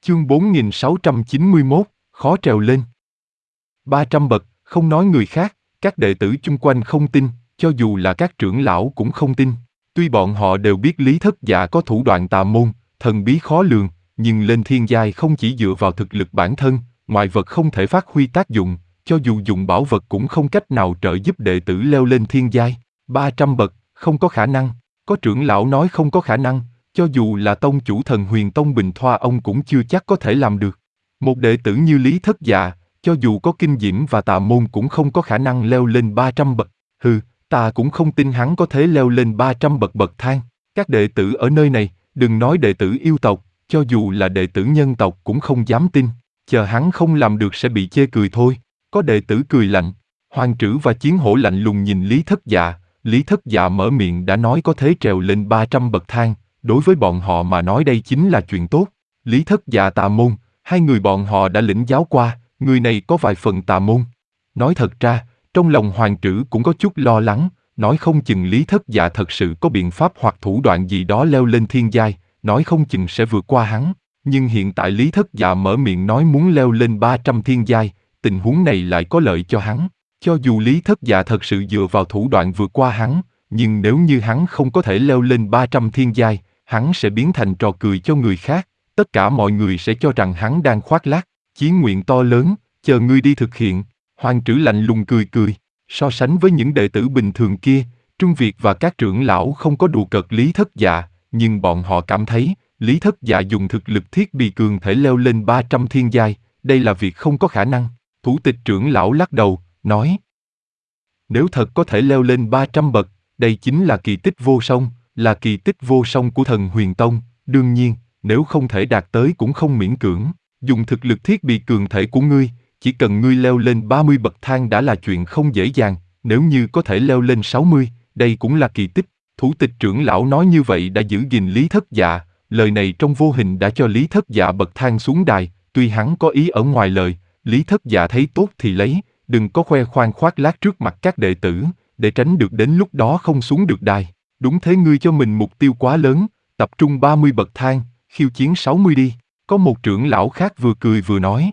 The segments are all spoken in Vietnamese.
Chương 4691, khó trèo lên. 300 bậc, không nói người khác, các đệ tử chung quanh không tin, cho dù là các trưởng lão cũng không tin. Tuy bọn họ đều biết Lý Thất Dạ có thủ đoạn tà môn, thần bí khó lường, nhưng lên thiên giai không chỉ dựa vào thực lực bản thân, ngoại vật không thể phát huy tác dụng, cho dù dùng bảo vật cũng không cách nào trợ giúp đệ tử leo lên thiên giai. 300 bậc, không có khả năng. Có trưởng lão nói không có khả năng, cho dù là tông chủ Thần Huyền Tông Bình Thoa ông cũng chưa chắc có thể làm được. Một đệ tử như Lý Thất Dạ, cho dù có kinh diễm và tà môn cũng không có khả năng leo lên 300 bậc. Ta cũng không tin hắn có thể leo lên 300 bậc bậc thang. Các đệ tử ở nơi này, đừng nói đệ tử yêu tộc, cho dù là đệ tử nhân tộc cũng không dám tin. Chờ hắn không làm được sẽ bị chê cười thôi. Có đệ tử cười lạnh. Hoàng Trữ và Chiến Hổ lạnh lùng nhìn Lý Thất Dạ. Lý Thất Dạ mở miệng đã nói có thể trèo lên 300 bậc thang. Đối với bọn họ mà nói đây chính là chuyện tốt. Lý Thất Dạ tà môn, hai người bọn họ đã lĩnh giáo qua, người này có vài phần tà môn. Nói thật ra, trong lòng Hoàng Trữ cũng có chút lo lắng, nói không chừng Lý Thất Dạ thật sự có biện pháp hoặc thủ đoạn gì đó leo lên thiên giai, nói không chừng sẽ vượt qua hắn. Nhưng hiện tại Lý Thất Dạ mở miệng nói muốn leo lên 300 thiên giai, tình huống này lại có lợi cho hắn. Cho dù Lý Thất Dạ thật sự dựa vào thủ đoạn vượt qua hắn, nhưng nếu như hắn không có thể leo lên 300 thiên giai, hắn sẽ biến thành trò cười cho người khác, tất cả mọi người sẽ cho rằng hắn đang khoác lác. Chí nguyện to lớn, chờ ngươi đi thực hiện. Hoàng Trữ lạnh lùng cười cười. So sánh với những đệ tử bình thường kia, Trung Việt và các trưởng lão không có đùa cợt Lý Thất Dạ, nhưng bọn họ cảm thấy Lý Thất Dạ dùng thực lực thiết bị cường thể leo lên 300 thiên giai, đây là việc không có khả năng. Thủ tịch trưởng lão lắc đầu, nói: Nếu thật có thể leo lên 300 bậc, đây chính là kỳ tích vô song, là kỳ tích vô song của Thần Huyền Tông. Đương nhiên, nếu không thể đạt tới cũng không miễn cưỡng. Dùng thực lực thiết bị cường thể của ngươi, chỉ cần ngươi leo lên 30 bậc thang đã là chuyện không dễ dàng, nếu như có thể leo lên 60, đây cũng là kỳ tích. Thủ tịch trưởng lão nói như vậy đã giữ gìn Lý Thất Dạ, lời này trong vô hình đã cho Lý Thất Dạ bậc thang xuống đài, tuy hắn có ý ở ngoài lời, Lý Thất Dạ thấy tốt thì lấy, đừng có khoe khoang khoác lác trước mặt các đệ tử, để tránh được đến lúc đó không xuống được đài. Đúng thế, ngươi cho mình mục tiêu quá lớn, tập trung 30 bậc thang, khiêu chiến 60 đi. Có một trưởng lão khác vừa cười vừa nói: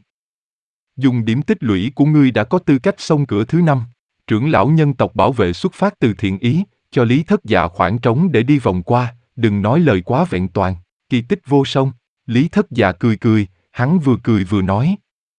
Dùng điểm tích lũy của ngươi đã có tư cách xông cửa thứ 5. Trưởng lão nhân tộc bảo vệ xuất phát từ thiện ý, cho Lý Thất Dạ khoảng trống để đi vòng qua, đừng nói lời quá vẹn toàn. Kỳ tích vô song. Lý Thất Dạ cười cười, hắn vừa cười vừa nói: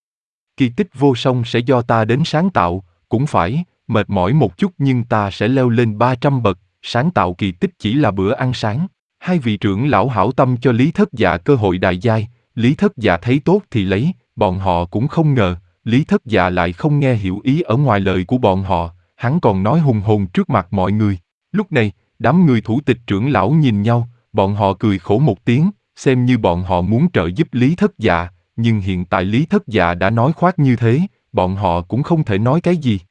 Kỳ tích vô song sẽ do ta đến sáng tạo, cũng phải, mệt mỏi một chút nhưng ta sẽ leo lên 300 bậc, sáng tạo kỳ tích chỉ là bữa ăn sáng. Hai vị trưởng lão hảo tâm cho Lý Thất Dạ cơ hội đại giai, Lý Thất Dạ thấy tốt thì lấy, bọn họ cũng không ngờ, Lý Thất Dạ lại không nghe hiểu ý ở ngoài lời của bọn họ, hắn còn nói hùng hồn trước mặt mọi người. Lúc này, đám người thủ tịch trưởng lão nhìn nhau, bọn họ cười khổ một tiếng, xem như bọn họ muốn trợ giúp Lý Thất Dạ, nhưng hiện tại Lý Thất Dạ đã nói khoác như thế, bọn họ cũng không thể nói cái gì.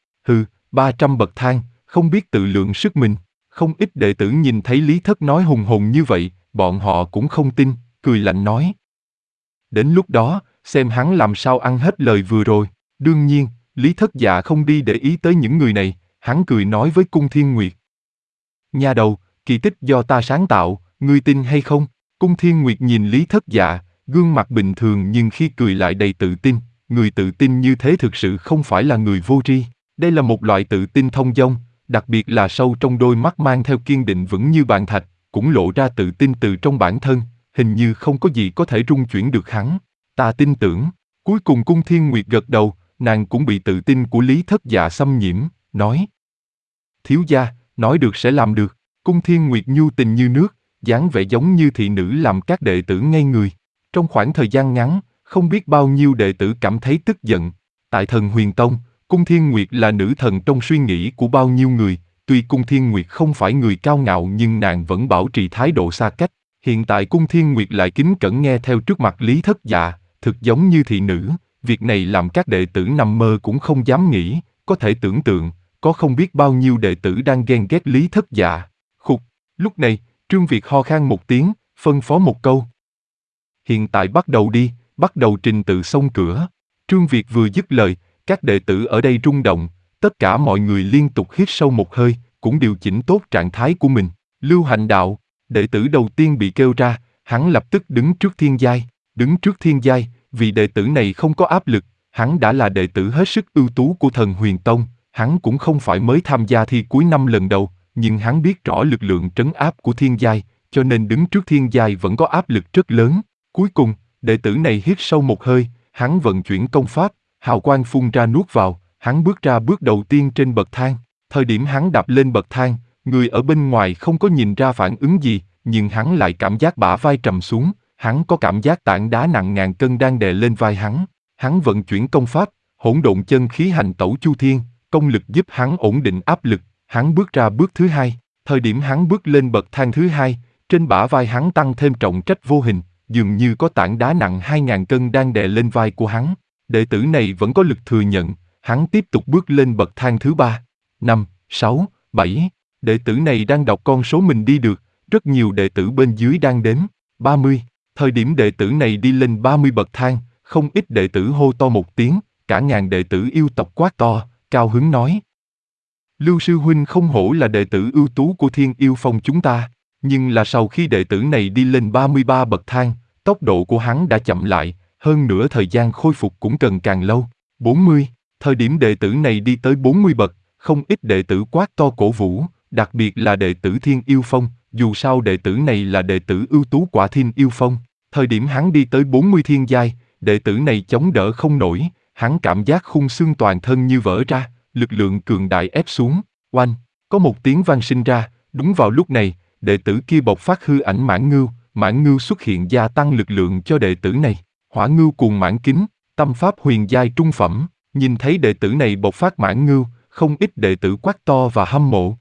300 bậc thang, không biết tự lượng sức mình. Không ít đệ tử nhìn thấy Lý Thất nói hùng hồn như vậy, bọn họ cũng không tin, cười lạnh nói: Đến lúc đó, xem hắn làm sao ăn hết lời vừa rồi. Đương nhiên, Lý Thất Dạ không đi để ý tới những người này, hắn cười nói với Cung Thiên Nguyệt: Nha đầu, kỳ tích do ta sáng tạo, ngươi tin hay không? Cung Thiên Nguyệt nhìn Lý Thất Dạ, gương mặt bình thường nhưng khi cười lại đầy tự tin, người tự tin như thế thực sự không phải là người vô tri, đây là một loại tự tin thông dong, đặc biệt là sâu trong đôi mắt mang theo kiên định vững như bàn thạch, cũng lộ ra tự tin từ trong bản thân, hình như không có gì có thể rung chuyển được hắn. Ta tin tưởng. Cuối cùng Cung Thiên Nguyệt gật đầu, nàng cũng bị tự tin của Lý Thất Dạ xâm nhiễm, nói: Thiếu gia, nói được sẽ làm được. Cung Thiên Nguyệt nhu tình như nước, dáng vẻ giống như thị nữ làm các đệ tử ngây người. Trong khoảng thời gian ngắn, không biết bao nhiêu đệ tử cảm thấy tức giận. Tại Thần Huyền Tông, Cung Thiên Nguyệt là nữ thần trong suy nghĩ của bao nhiêu người, tuy Cung Thiên Nguyệt không phải người cao ngạo nhưng nàng vẫn bảo trì thái độ xa cách. Hiện tại Cung Thiên Nguyệt lại kính cẩn nghe theo trước mặt Lý Thất Dạ, thực giống như thị nữ, việc này làm các đệ tử nằm mơ cũng không dám nghĩ, có thể tưởng tượng, có không biết bao nhiêu đệ tử đang ghen ghét Lý Thất Dạ. Lúc này, Trương Việt ho khan một tiếng, phân phó một câu: Hiện tại bắt đầu đi, bắt đầu trình tự xông cửa. Trương Việt vừa dứt lời, các đệ tử ở đây rung động, tất cả mọi người liên tục hít sâu một hơi, cũng điều chỉnh tốt trạng thái của mình. Lưu Hành Đạo, đệ tử đầu tiên bị kêu ra, hắn lập tức đứng trước thiên giai. Đứng trước thiên giai, vị đệ tử này không có áp lực, hắn đã là đệ tử hết sức ưu tú của Thần Huyền Tông, hắn cũng không phải mới tham gia thi cuối năm lần đầu, nhưng hắn biết rõ lực lượng trấn áp của thiên giai, cho nên đứng trước thiên giai vẫn có áp lực rất lớn. Cuối cùng, đệ tử này hít sâu một hơi, hắn vận chuyển công pháp, hào quang phun ra nuốt vào, hắn bước ra bước đầu tiên trên bậc thang. Thời điểm hắn đạp lên bậc thang, người ở bên ngoài không có nhìn ra phản ứng gì, nhưng hắn lại cảm giác bả vai trầm xuống, hắn có cảm giác tảng đá nặng ngàn cân đang đè lên vai hắn. Hắn vận chuyển công pháp, hỗn độn chân khí hành tẩu chu thiên, công lực giúp hắn ổn định áp lực, hắn bước ra bước thứ hai. Thời điểm hắn bước lên bậc thang thứ hai, trên bả vai hắn tăng thêm trọng trách vô hình, dường như có tảng đá nặng 2.000 cân đang đè lên vai của hắn. Đệ tử này vẫn có lực thừa nhận, hắn tiếp tục bước lên bậc thang thứ 3, 5, 6, 7. Đệ tử này đang đọc con số mình đi được, rất nhiều đệ tử bên dưới đang đếm, 30. Thời điểm đệ tử này đi lên 30 bậc thang, không ít đệ tử hô to một tiếng, cả ngàn đệ tử yêu tộc quát to, cao hứng nói. Lưu sư huynh không hổ là đệ tử ưu tú của Thiên Yêu Phong chúng ta, nhưng là sau khi đệ tử này đi lên 33 bậc thang, tốc độ của hắn đã chậm lại, hơn nữa thời gian khôi phục cũng cần càng lâu. 40. Thời điểm đệ tử này đi tới 40 bậc, không ít đệ tử quát to cổ vũ, đặc biệt là đệ tử Thiên Yêu Phong, dù sao đệ tử này là đệ tử ưu tú của Thiên Yêu Phong. Thời điểm hắn đi tới 40 thiên giai, đệ tử này chống đỡ không nổi, hắn cảm giác khung xương toàn thân như vỡ ra, lực lượng cường đại ép xuống, oanh, có một tiếng vang sinh ra, đúng vào lúc này, đệ tử kia bộc phát hư ảnh mãn ngưu xuất hiện gia tăng lực lượng cho đệ tử này. Hỏa ngưu cuồng mãn kính, tâm pháp huyền giai trung phẩm, nhìn thấy đệ tử này bộc phát mãn ngưu, không ít đệ tử quát to và hâm mộ,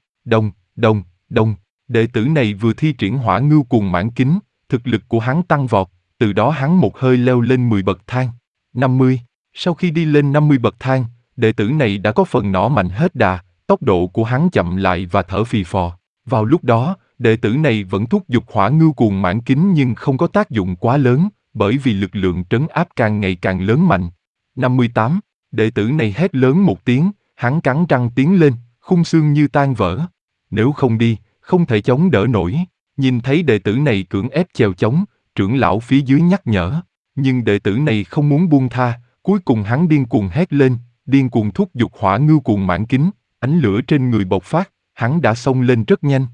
đông, đệ tử này vừa thi triển hỏa ngưu cuồng mãn kính, thực lực của hắn tăng vọt, từ đó hắn một hơi leo lên 10 bậc thang. 50. Sau khi đi lên 50 bậc thang, đệ tử này đã có phần nỏ mạnh hết đà, tốc độ của hắn chậm lại và thở phì phò. Vào lúc đó, đệ tử này vẫn thúc giục hỏa ngưu cuồng mãn kính nhưng không có tác dụng quá lớn, bởi vì lực lượng trấn áp càng ngày càng lớn mạnh. 58. Đệ tử này hét lớn một tiếng, hắn cắn răng tiến lên, khung xương như tan vỡ. Nếu không đi, không thể chống đỡ nổi. Nhìn thấy đệ tử này cưỡng ép chèo chống, trưởng lão phía dưới nhắc nhở. Nhưng đệ tử này không muốn buông tha, cuối cùng hắn điên cuồng hét lên, điên cuồng thúc giục hỏa ngưu cuồng mãn kính, ánh lửa trên người bộc phát, hắn đã xông lên rất nhanh.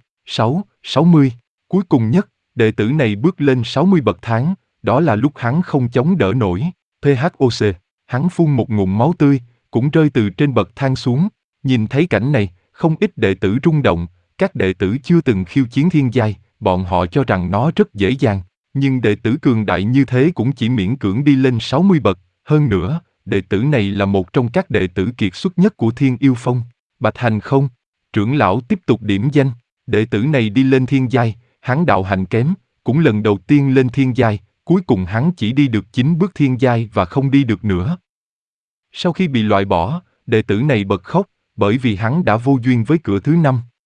60. Cuối cùng nhất, đệ tử này bước lên 60 bậc thang, đó là lúc hắn không chống đỡ nổi. PHOC, hắn phun một ngụm máu tươi, cũng rơi từ trên bậc thang xuống. Nhìn thấy cảnh này, không ít đệ tử rung động, các đệ tử chưa từng khiêu chiến thiên giai, bọn họ cho rằng nó rất dễ dàng. Nhưng đệ tử cường đại như thế cũng chỉ miễn cưỡng đi lên 60 bậc, hơn nữa, đệ tử này là một trong các đệ tử kiệt xuất nhất của Thiên Yêu Phong. Bạch Hành Không, trưởng lão tiếp tục điểm danh, đệ tử này đi lên thiên giai, hắn đạo hành kém, cũng lần đầu tiên lên thiên giai, cuối cùng hắn chỉ đi được 9 bước thiên giai và không đi được nữa. Sau khi bị loại bỏ, đệ tử này bật khóc, bởi vì hắn đã vô duyên với cửa thứ 5.